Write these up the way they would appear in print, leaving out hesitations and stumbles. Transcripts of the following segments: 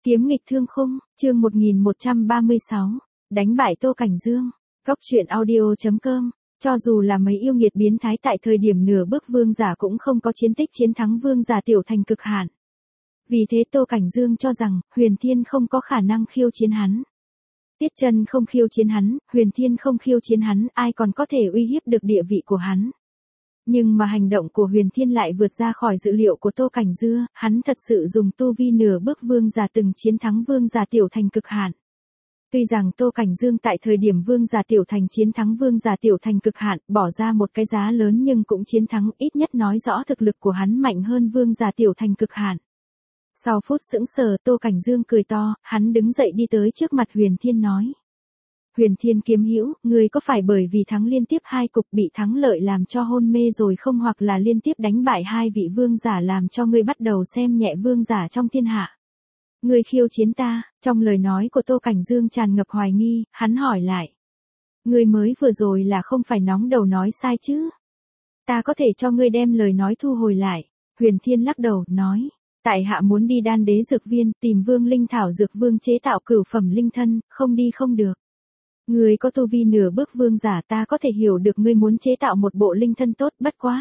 Kiếm nghịch thương khung, chương 1136, đánh bại Tô Cảnh Dương. Góc truyện audio.com. Cho dù là mấy yêu nghiệt biến thái tại thời điểm nửa bước vương giả cũng không có chiến tích chiến thắng vương giả tiểu thành cực hạn. Vì thế Tô Cảnh Dương cho rằng, Huyền Thiên không có khả năng khiêu chiến hắn. Tiết Chân không khiêu chiến hắn, Huyền Thiên không khiêu chiến hắn, ai còn có thể uy hiếp được địa vị của hắn. Nhưng mà hành động của Huyền Thiên lại vượt ra khỏi dự liệu của Tô Cảnh Dương, hắn thật sự dùng tu vi nửa bước vương giả từng chiến thắng vương giả tiểu thành cực hạn. Tuy rằng Tô Cảnh Dương tại thời điểm vương giả tiểu thành chiến thắng vương giả tiểu thành cực hạn, bỏ ra một cái giá lớn nhưng cũng chiến thắng, ít nhất nói rõ thực lực của hắn mạnh hơn vương giả tiểu thành cực hạn. Sau phút sững sờ, Tô Cảnh Dương cười to, hắn đứng dậy đi tới trước mặt Huyền Thiên nói. Huyền Thiên kiếm hữu, ngươi có phải bởi vì thắng liên tiếp 2 cục bị thắng lợi làm cho hôn mê rồi không, hoặc là liên tiếp đánh bại 2 vị vương giả làm cho ngươi bắt đầu xem nhẹ vương giả trong thiên hạ? Ngươi khiêu chiến ta? Trong lời nói của Tô Cảnh Dương tràn ngập hoài nghi, hắn hỏi lại. Ngươi mới vừa rồi là không phải nóng đầu nói sai chứ? Ta có thể cho ngươi đem lời nói thu hồi lại. Huyền Thiên lắc đầu, nói. Tại hạ muốn đi Đan Đế dược viên, tìm Vương Linh Thảo dược vương chế tạo cửu phẩm linh thân, không đi không được. Ngươi có tu vi nửa bước vương giả, ta có thể hiểu được ngươi muốn chế tạo một bộ linh thân tốt, bất quá.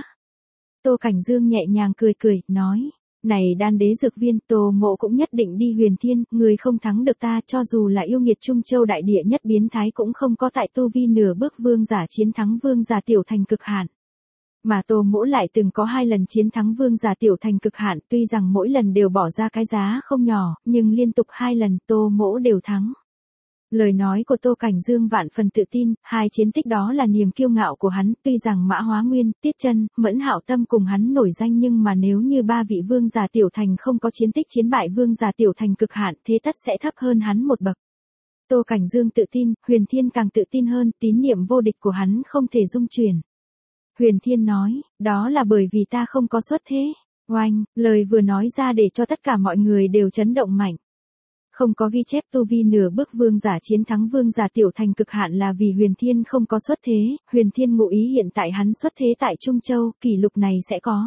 Tô Cảnh Dương nhẹ nhàng cười, nói. Này Đan Đế dược viên, Tô Mộ cũng nhất định đi. Huyền Thiên, ngươi không thắng được ta, cho dù là yêu nghiệt Trung Châu đại địa nhất biến thái cũng không có tại tu vi nửa bước vương giả chiến thắng vương giả tiểu thành cực hạn. Mà Tô Mỗ lại từng có 2 lần chiến thắng vương giả tiểu thành cực hạn, tuy rằng mỗi lần đều bỏ ra cái giá không nhỏ, nhưng liên tục 2 lần Tô Mỗ đều thắng. Lời nói của Tô Cảnh Dương vạn phần tự tin, 2 chiến tích đó là niềm kiêu ngạo của hắn, tuy rằng Mã Hóa Nguyên, Tiết Chân, Mẫn Hạo Tâm cùng hắn nổi danh, nhưng mà nếu như 3 vị vương giả tiểu thành không có chiến tích chiến bại vương giả tiểu thành cực hạn, thế tất sẽ thấp hơn hắn một bậc. Tô Cảnh Dương tự tin, Huyền Thiên càng tự tin hơn, tín niệm vô địch của hắn không thể dung chuyển. Huyền Thiên nói, đó là bởi vì ta không có xuất thế. Oanh, lời vừa nói ra để cho tất cả mọi người đều chấn động mạnh. Không có ghi chép tu vi nửa bước vương giả chiến thắng vương giả tiểu thành cực hạn là vì Huyền Thiên không có xuất thế. Huyền Thiên ngụ ý hiện tại hắn xuất thế tại Trung Châu, kỷ lục này sẽ có.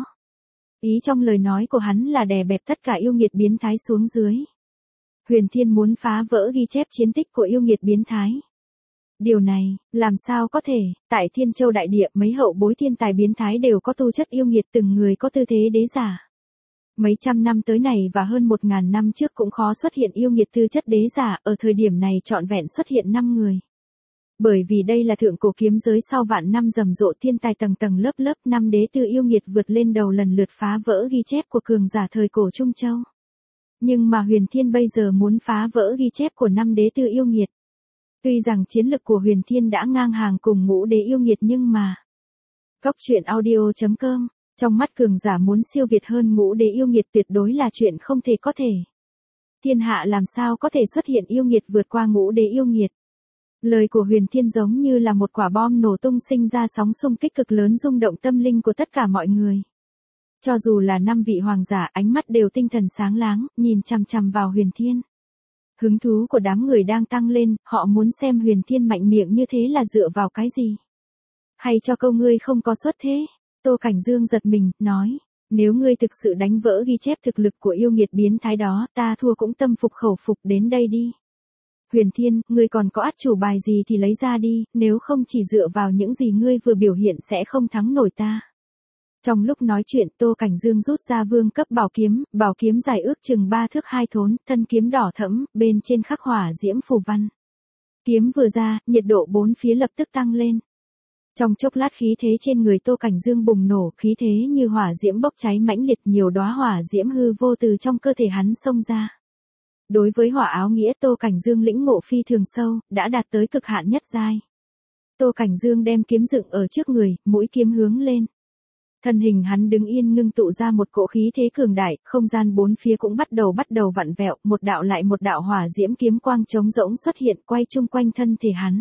Ý trong lời nói của hắn là đè bẹp tất cả yêu nghiệt biến thái xuống dưới. Huyền Thiên muốn phá vỡ ghi chép chiến tích của yêu nghiệt biến thái. Điều này, làm sao có thể, tại Thiên Châu đại địa mấy hậu bối thiên tài biến thái đều có tu chất yêu nghiệt, từng người có tư thế đế giả. Mấy trăm năm tới này và hơn 1000 năm trước cũng khó xuất hiện yêu nghiệt tư chất đế giả, ở thời điểm này trọn vẹn xuất hiện 5 người. Bởi vì đây là thượng cổ kiếm giới sau vạn năm rầm rộ thiên tài tầng tầng lớp lớp, 5 đế tư yêu nghiệt vượt lên đầu lần lượt phá vỡ ghi chép của cường giả thời cổ Trung Châu. Nhưng mà Huyền Thiên bây giờ muốn phá vỡ ghi chép của 5 đế tư yêu nghiệt. Tuy rằng chiến lực của Huyền Thiên đã ngang hàng cùng ngũ đế yêu nghiệt nhưng mà. Góc truyện audio.com. Trong mắt cường giả muốn siêu việt hơn ngũ đế yêu nghiệt tuyệt đối là chuyện không thể có thể. Thiên hạ làm sao có thể xuất hiện yêu nghiệt vượt qua ngũ đế yêu nghiệt. Lời của Huyền Thiên giống như là một quả bom nổ tung sinh ra sóng xung kích cực lớn rung động tâm linh của tất cả mọi người. Cho dù là 5 vị hoàng giả ánh mắt đều tinh thần sáng láng, nhìn chằm chằm vào Huyền Thiên. Hứng thú của đám người đang tăng lên, họ muốn xem Huyền Thiên mạnh miệng như thế là dựa vào cái gì? Hay cho câu ngươi không có xuất thế? Tô Cảnh Dương giật mình, nói, nếu ngươi thực sự đánh vỡ ghi chép thực lực của yêu nghiệt biến thái đó, ta thua cũng tâm phục khẩu phục, đến đây đi. Huyền Thiên, ngươi còn có át chủ bài gì thì lấy ra đi, nếu không chỉ dựa vào những gì ngươi vừa biểu hiện sẽ không thắng nổi ta. Trong lúc nói chuyện, Tô Cảnh Dương rút ra vương cấp bảo kiếm dài ước chừng 3 thước 2 thốn, thân kiếm đỏ thẫm, bên trên khắc hỏa diễm phù văn. Kiếm vừa ra, nhiệt độ 4 phía lập tức tăng lên. Trong chốc lát khí thế trên người Tô Cảnh Dương bùng nổ, khí thế như hỏa diễm bốc cháy mãnh liệt, nhiều đóa hỏa diễm hư vô từ trong cơ thể hắn xông ra. Đối với hỏa áo nghĩa Tô Cảnh Dương lĩnh ngộ phi thường sâu, đã đạt tới cực hạn nhất giai. Tô Cảnh Dương đem kiếm dựng ở trước người, mũi kiếm hướng lên. Thân hình hắn đứng yên ngưng tụ ra một cỗ khí thế cường đại, không gian 4 phía cũng bắt đầu vặn vẹo, một đạo lại một đạo hỏa diễm kiếm quang trống rỗng xuất hiện quay chung quanh thân thể hắn.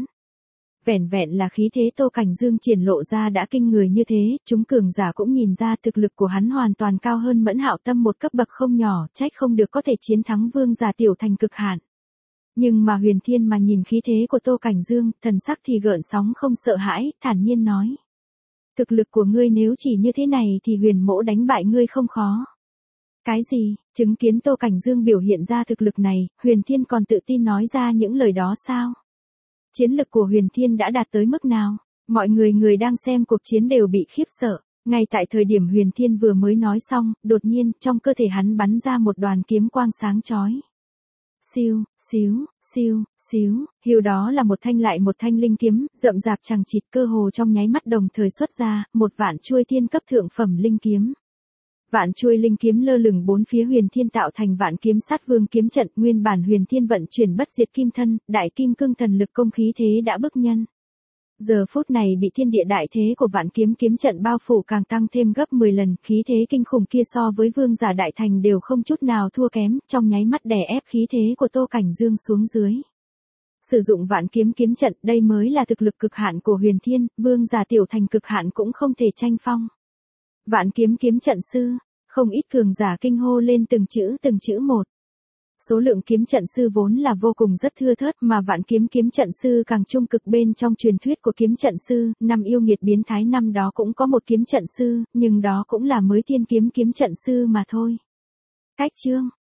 Vẻn vẹn là khí thế Tô Cảnh Dương triển lộ ra đã kinh người như thế, chúng cường giả cũng nhìn ra thực lực của hắn hoàn toàn cao hơn Mẫn Hạo Tâm một cấp bậc không nhỏ, trách không được có thể chiến thắng vương giả tiểu thành cực hạn. Nhưng mà Huyền Thiên mà nhìn khí thế của Tô Cảnh Dương, thần sắc thì gợn sóng không sợ hãi, thản nhiên nói. Thực lực của ngươi nếu chỉ như thế này thì Huyền Mỗ đánh bại ngươi không khó. Cái gì? Chứng kiến Tô Cảnh Dương biểu hiện ra thực lực này, Huyền Thiên còn tự tin nói ra những lời đó sao? Chiến lực của Huyền Thiên đã đạt tới mức nào? Mọi người đang xem cuộc chiến đều bị khiếp sợ. Ngay tại thời điểm Huyền Thiên vừa mới nói xong, đột nhiên, trong cơ thể hắn bắn ra một đoàn kiếm quang sáng chói. Siêu, xíu, siêu, xíu, hiu đó là một thanh linh kiếm, rậm rạp chằng chịt cơ hồ trong nháy mắt đồng thời xuất ra, một vạn chuôi tiên cấp thượng phẩm linh kiếm. Vạn chuôi linh kiếm lơ lửng bốn phía Huyền Thiên tạo thành vạn kiếm sát vương kiếm trận, nguyên bản Huyền Thiên vận chuyển bất diệt kim thân, đại kim cương thần lực công khí thế đã bức nhân. Giờ phút này bị thiên địa đại thế của vạn kiếm kiếm trận bao phủ càng tăng thêm gấp 10 lần, khí thế kinh khủng kia so với vương giả đại thành đều không chút nào thua kém, trong nháy mắt đè ép khí thế của Tô Cảnh Dương xuống dưới. Sử dụng vạn kiếm kiếm trận, đây mới là thực lực cực hạn của Huyền Thiên, vương giả tiểu thành cực hạn cũng không thể tranh phong. Vạn kiếm kiếm trận sư, không ít cường giả kinh hô lên từng chữ một. Số lượng kiếm trận sư vốn là vô cùng rất thưa thớt mà vạn kiếm kiếm trận sư càng trung cực bên trong truyền thuyết của kiếm trận sư, năm yêu nghiệt biến thái năm đó cũng có một kiếm trận sư, nhưng đó cũng là mới tiên kiếm kiếm trận sư mà thôi. Cách chương